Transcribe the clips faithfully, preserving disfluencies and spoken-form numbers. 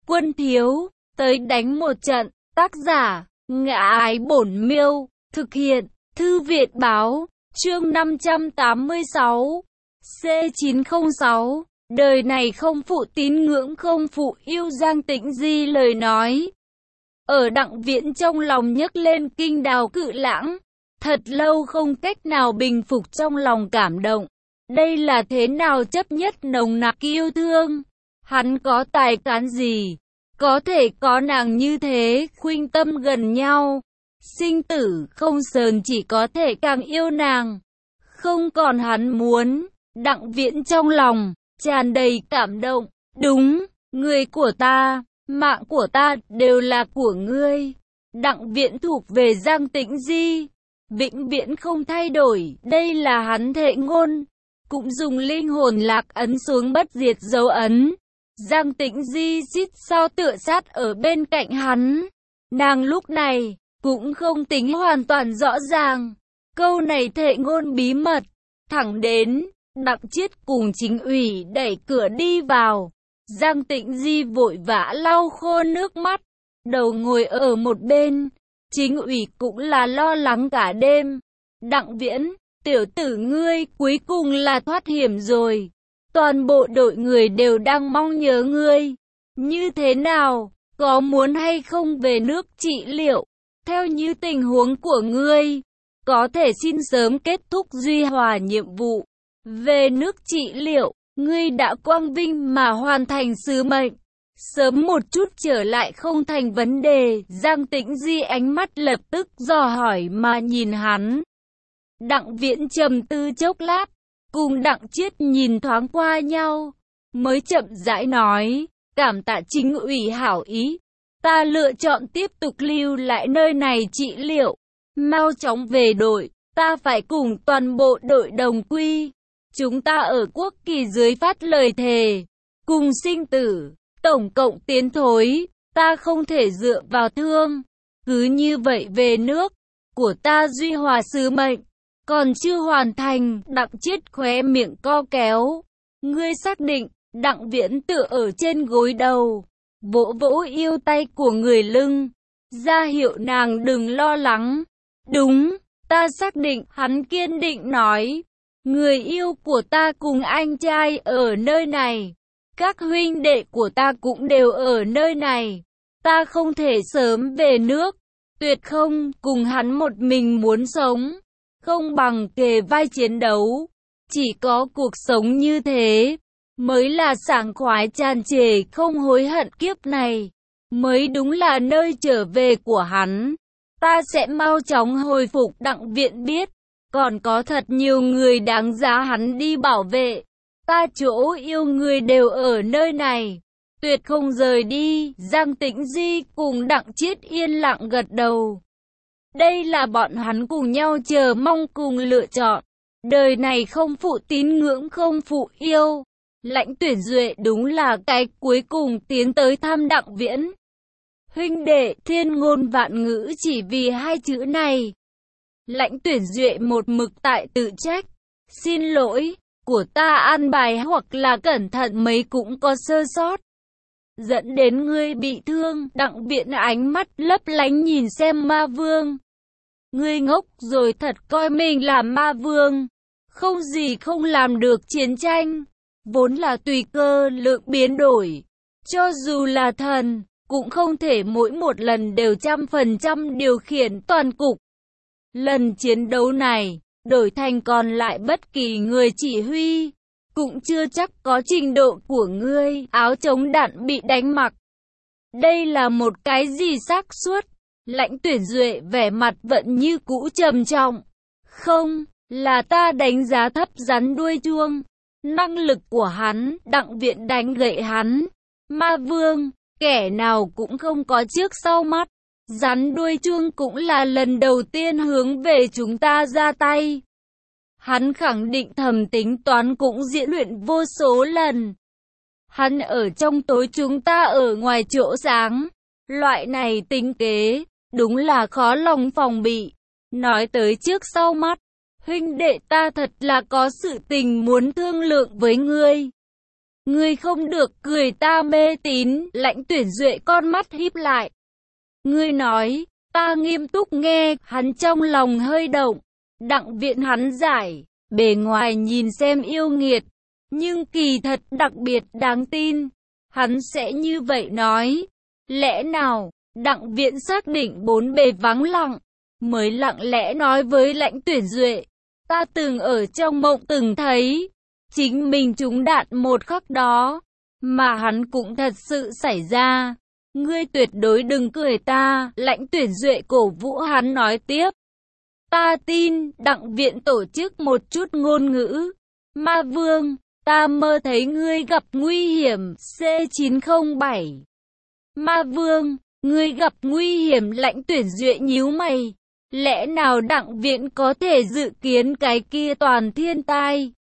Quân thiếu, tới đánh một trận. Tác giả, Ngã Ái Bổn Miêu. Thực hiện, Thư Viện Báo. Chương năm trăm tám mươi sáu. C chín không sáu. Đời này không phụ tín ngưỡng không phụ yêu. Giang Tĩnh Di lời nói. Ở Đặng Viễn trong lòng nhấc lên kinh đào cự lãng. Thật lâu không cách nào bình phục trong lòng cảm động. Đây là thế nào chấp nhất nồng nặc yêu thương. Hắn có tài cán gì? Có thể có nàng như thế, khuynh tâm gần nhau. Sinh tử không sờn, chỉ có thể càng yêu nàng. Không còn hắn muốn. Đặng Viễn trong lòng tràn đầy cảm động. Đúng, người của ta, mạng của ta đều là của ngươi. Đặng Viễn thuộc về Giang Tĩnh Di, vĩnh viễn không thay đổi. Đây là hắn thệ ngôn, cũng dùng linh hồn lạc ấn xuống bất diệt dấu ấn. Giang Tĩnh Di xít sao tựa sát ở bên cạnh hắn. Nàng lúc này cũng không tính hoàn toàn rõ ràng câu này thệ ngôn bí mật. Thẳng đến Đặng Chiết cùng Chính ủy đẩy cửa đi vào, Giang Tĩnh Di vội vã lau khô nước mắt, đầu ngồi ở một bên. Chính ủy cũng là lo lắng cả đêm. Đặng Viễn, tiểu tử ngươi cuối cùng là thoát hiểm rồi. Toàn bộ đội người đều đang mong nhớ ngươi. Như thế nào, có muốn hay không về nước trị liệu? Theo như tình huống của ngươi, có thể xin sớm kết thúc duy hòa nhiệm vụ. Về nước trị liệu, ngươi đã quang vinh mà hoàn thành sứ mệnh. Sớm một chút trở lại không thành vấn đề. Giang Tĩnh Di ánh mắt lập tức dò hỏi mà nhìn hắn. Đặng Viễn trầm tư chốc lát, cùng Đặng Chiết nhìn thoáng qua nhau, mới chậm rãi nói, cảm tạ Chính ủy hảo ý. Ta lựa chọn tiếp tục lưu lại nơi này trị liệu. Mau chóng về đội, ta phải cùng toàn bộ đội đồng quy. Chúng ta ở quốc kỳ dưới phát lời thề, cùng sinh tử, tổng cộng tiến thối. Ta không thể dựa vào thương. Cứ như vậy về nước, của ta duy hòa sứ mệnh còn chưa hoàn thành. Đặng Chiết khóe miệng co kéo. Ngươi xác định? Đặng Viễn tựa ở trên gối đầu, vỗ vỗ yêu tay của người lưng, ra hiệu nàng đừng lo lắng. Đúng, ta xác định. Hắn kiên định nói. Người yêu của ta cùng anh trai ở nơi này. Các huynh đệ của ta cũng đều ở nơi này. Ta không thể sớm về nước. Tuyệt không cùng hắn một mình muốn sống. Không bằng kề vai chiến đấu. Chỉ có cuộc sống như thế mới là sảng khoái tràn trề không hối hận. Kiếp này mới đúng là nơi trở về của hắn. Ta sẽ mau chóng hồi phục. Đặng Viễn biết còn có thật nhiều người đáng giá hắn đi bảo vệ. Ta chỗ yêu người đều ở nơi này, tuyệt không rời đi. Giang Tĩnh Di cùng Đặng Chiết yên lặng gật đầu. Đây là bọn hắn cùng nhau chờ mong cùng lựa chọn. Đời này không phụ tín ngưỡng không phụ yêu. Lãnh Tuyển Duệ đúng là cái cuối cùng tiến tới thăm Đặng Viễn. Huynh đệ, thiên ngôn vạn ngữ chỉ vì hai chữ này. Lãnh Tuyển Duệ một mực tại tự trách. Xin lỗi, của ta an bài hoặc là cẩn thận mấy cũng có sơ sót, dẫn đến ngươi bị thương. Đặng Viễn ánh mắt lấp lánh nhìn xem Ma Vương. Ngươi ngốc rồi thật, coi mình là Ma Vương. Không gì không làm được. Chiến tranh vốn là tùy cơ lượng biến đổi. Cho dù là thần, cũng không thể mỗi một lần đều trăm phần trăm điều khiển toàn cục. Lần chiến đấu này, đổi thành còn lại bất kỳ người chỉ huy, cũng chưa chắc có trình độ của ngươi. Áo chống đạn bị đánh mặc. Đây là một cái gì xác suất? Lãnh Tuyển Duệ vẻ mặt vẫn như cũ trầm trọng. Không, là ta đánh giá thấp rắn đuôi chuông. Năng lực của hắn. Đặng Viễn đánh gậy hắn. Ma Vương, kẻ nào cũng không có trước sau mắt. Rắn đuôi chuông cũng là lần đầu tiên hướng về chúng ta ra tay. Hắn khẳng định thầm tính toán cũng diễn luyện vô số lần. Hắn ở trong tối, chúng ta ở ngoài chỗ sáng. Loại này tính kế, đúng là khó lòng phòng bị. Nói tới trước sau mắt, huynh đệ ta thật là có sự tình muốn thương lượng với ngươi. Ngươi không được cười ta mê tín, Lãnh Tuyển Duệ con mắt híp lại. Ngươi nói, ta nghiêm túc nghe, hắn trong lòng hơi động. Đặng Viễn hắn giải, bề ngoài nhìn xem yêu nghiệt, nhưng kỳ thật đặc biệt đáng tin. Hắn sẽ như vậy nói. Lẽ nào, Đặng Viễn xác định bốn bề vắng lặng, mới lặng lẽ nói với Lãnh Tuyển Duệ. Ta từng ở trong mộng từng thấy, chính mình trúng đạn một khắc đó, mà hắn cũng thật sự xảy ra. Ngươi tuyệt đối đừng cười ta, Lãnh Tuyển Duệ cổ vũ hắn nói tiếp. Ta tin, Đặng Viễn tổ chức một chút ngôn ngữ. Ma Vương, ta mơ thấy ngươi gặp nguy hiểm, C chín không bảy. Ma Vương, ngươi gặp nguy hiểm, Lãnh Tuyển Duệ nhíu mày. Lẽ nào Đặng Viễn có thể dự kiến cái kia toàn thiên tai?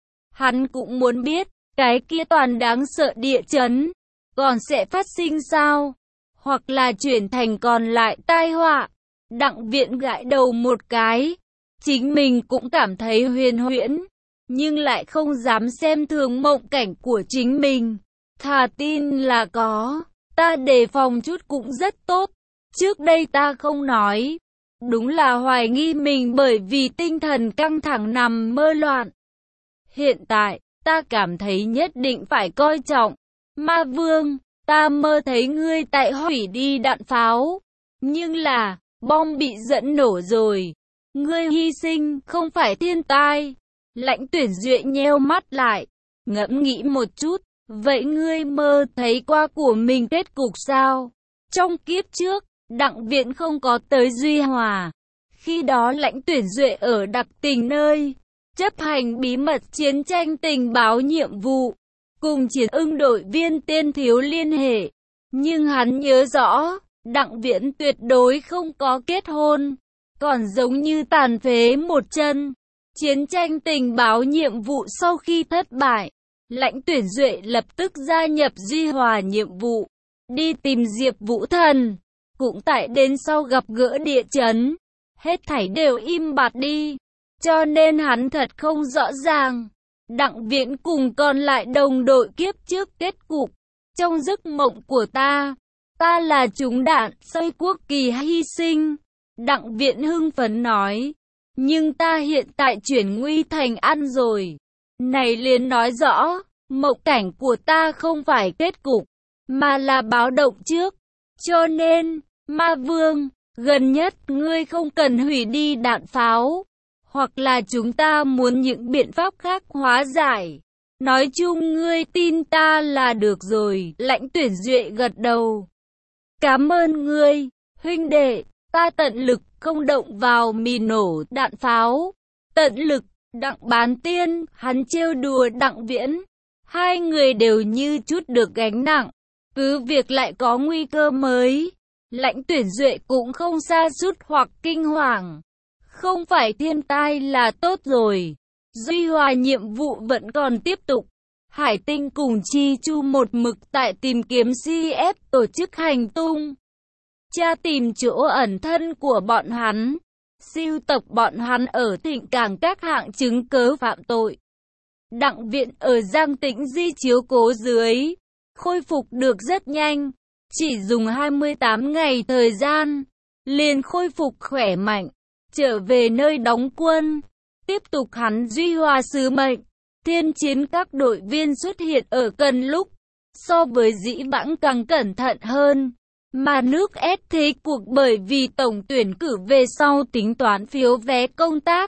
Hắn cũng muốn biết, cái kia toàn đáng sợ địa chấn, còn sẽ phát sinh sao? Hoặc là chuyển thành còn lại tai họa? Đặng Viễn gãi đầu một cái. Chính mình cũng cảm thấy huyền huyễn, nhưng lại không dám xem thường mộng cảnh của chính mình. Thà tin là có, ta đề phòng chút cũng rất tốt. Trước đây ta không nói. Đúng là hoài nghi mình bởi vì tinh thần căng thẳng nằm mơ loạn. Hiện tại, ta cảm thấy nhất định phải coi trọng. Ma Vương, ta mơ thấy ngươi tại hủy đi đạn pháo. Nhưng là, bom bị dẫn nổ rồi. Ngươi hy sinh không phải thiên tai. Lãnh Tuyển Duệ nheo mắt lại, ngẫm nghĩ một chút. Vậy ngươi mơ thấy qua của mình kết cục sao? Trong kiếp trước, Đặng Viễn không có tới Duy Hòa. Khi đó Lãnh Tuyển Duệ ở đặc tình nơi, chấp hành bí mật chiến tranh tình báo nhiệm vụ, cùng chiến ưng đội viên Tiên Thiếu liên hệ. Nhưng hắn nhớ rõ, Đặng Viễn tuyệt đối không có kết hôn, còn giống như tàn phế một chân. Chiến tranh tình báo nhiệm vụ sau khi thất bại, Lãnh Tuyển Duệ lập tức gia nhập Duy Hòa nhiệm vụ, đi tìm Diệp Vũ Thần. Cũng tại đến sau gặp gỡ địa chấn, hết thảy đều im bặt đi, cho nên hắn thật không rõ ràng. Đặng Viễn cùng còn lại đồng đội kiếp trước kết cục. Trong giấc mộng của ta, ta là trúng đạn, xây quốc kỳ hy sinh. Đặng Viễn hưng phấn nói, nhưng ta hiện tại chuyển nguy thành an rồi. Này liền nói rõ, mộng cảnh của ta không phải kết cục, mà là báo động trước. Cho nên, Ma Vương, gần nhất ngươi không cần hủy đi đạn pháo, hoặc là chúng ta muốn những biện pháp khác hóa giải. Nói chung ngươi tin ta là được rồi. Lãnh Tuyển Duệ gật đầu. Cảm ơn ngươi, huynh đệ, ta tận lực không động vào mì nổ đạn pháo. Tận lực, Đặng Bán Tiên, hắn trêu đùa Đặng Viễn. Hai người đều như chút được gánh nặng, cứ việc lại có nguy cơ mới. Lãnh Tuyển Duệ cũng không sa sút hoặc kinh hoàng. Không phải thiên tai là tốt rồi. Duy Hòa nhiệm vụ vẫn còn tiếp tục. Hải Tinh cùng Chi Chu một mực tại tìm kiếm xê ép tổ chức hành tung. Tra tìm chỗ ẩn thân của bọn hắn. Sưu tập bọn hắn ở Thịnh Cảng các hạng chứng cớ phạm tội. Đặng Viễn ở Giang Tĩnh di chiếu cố dưới, khôi phục được rất nhanh. Chỉ dùng hai mươi tám ngày thời gian, liền khôi phục khỏe mạnh, trở về nơi đóng quân, tiếp tục hắn Duy Hòa sứ mệnh. Thiên chiến các đội viên xuất hiện ở cần lúc, so với dĩ vãng càng cẩn thận hơn, mà nước ép thế cuộc bởi vì tổng tuyển cử về sau tính toán phiếu vé công tác.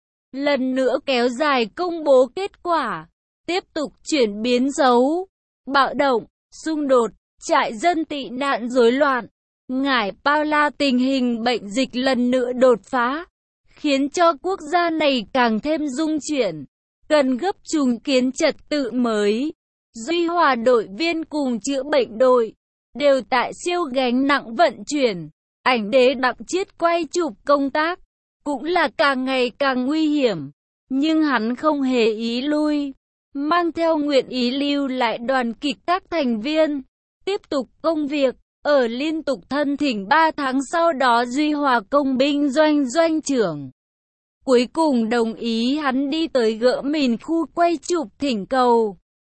Lần nữa kéo dài công bố kết quả, tiếp tục chuyển biến xấu, bạo động, xung đột. Trại dân tị nạn rối loạn, ngải Paula tình hình bệnh dịch lần nữa đột phá, khiến cho quốc gia này càng thêm rung chuyển, cần gấp trùng kiến trật tự mới. Duy Hòa đội viên cùng chữa bệnh đội, đều tại siêu gánh nặng vận chuyển, ảnh đế Đặng Chiết quay chụp công tác, cũng là càng ngày càng nguy hiểm, nhưng hắn không hề ý lui, mang theo nguyện ý lưu lại đoàn kịch các thành viên. Tiếp tục công việc, ở liên tục thân thỉnh ba tháng sau đó Duy Hòa công binh doanh doanh trưởng cuối cùng đồng ý hắn đi tới gỡ mìn khu quay chụp thỉnh cầu.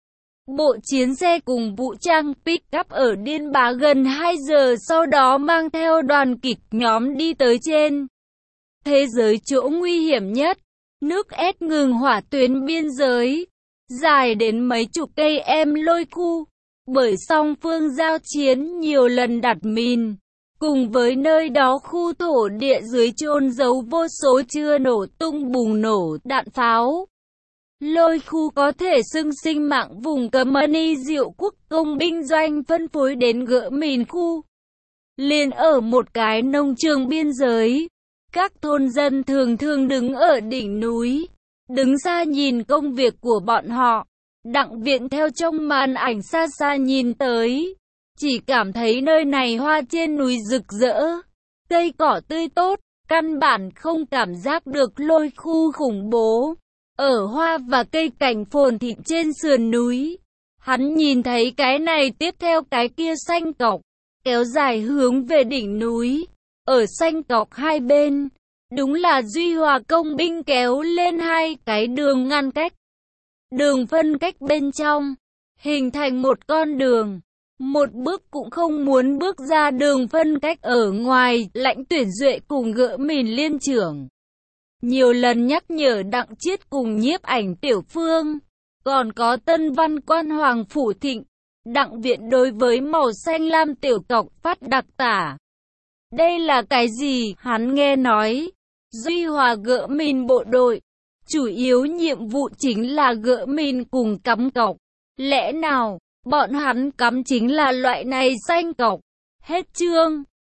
bộ chiến xe cùng vũ trang pick-up ở Điên Bá gần hai giờ sau đó mang theo đoàn kịch nhóm đi tới trên thế giới chỗ nguy hiểm nhất. Nước ét ngừng hỏa tuyến biên giới, dài đến mấy chục cây em lôi khu, bởi song phương giao chiến nhiều lần đặt mìn. Cùng với nơi đó khu thổ địa dưới chôn giấu vô số chưa nổ tung bùng nổ đạn pháo. Lôi khu có thể xưng sinh mạng vùng cấm Mani Diệu Quốc công binh doanh phân phối đến gỡ mìn khu. Liền ở một cái nông trường biên giới, các thôn dân thường thường đứng ở đỉnh núi, đứng xa nhìn công việc của bọn họ. Đặng Viện theo trong màn ảnh xa xa nhìn tới, chỉ cảm thấy nơi này hoa trên núi rực rỡ, cây cỏ tươi tốt, căn bản không cảm giác được lôi khu khủng bố. Ở hoa và cây cảnh phồn thịnh trên sườn núi, hắn nhìn thấy cái này tiếp theo cái kia xanh cọc, kéo dài hướng về đỉnh núi. Ở xanh cọc hai bên, đúng là Duy Hòa công binh kéo lên hai cái đường ngăn cách. Đường phân cách bên trong, hình thành một con đường. Một bước cũng không muốn bước ra đường phân cách ở ngoài. Lãnh Tuyển Duệ cùng gỡ mìn liên trưởng nhiều lần nhắc nhở Đặng Chiết cùng nhiếp ảnh Tiểu Phương, còn có Tân Văn quan Hoàng Phủ Thịnh. Đặng Viện đối với màu xanh lam tiểu cọc phát đặc tả. Đây là cái gì? Hắn nghe nói Duy Hòa gỡ mìn bộ đội, chủ yếu nhiệm vụ chính là gỡ mìn cùng cắm cọc. Lẽ nào bọn hắn cắm chính là loại này xanh cọc? Hết chương.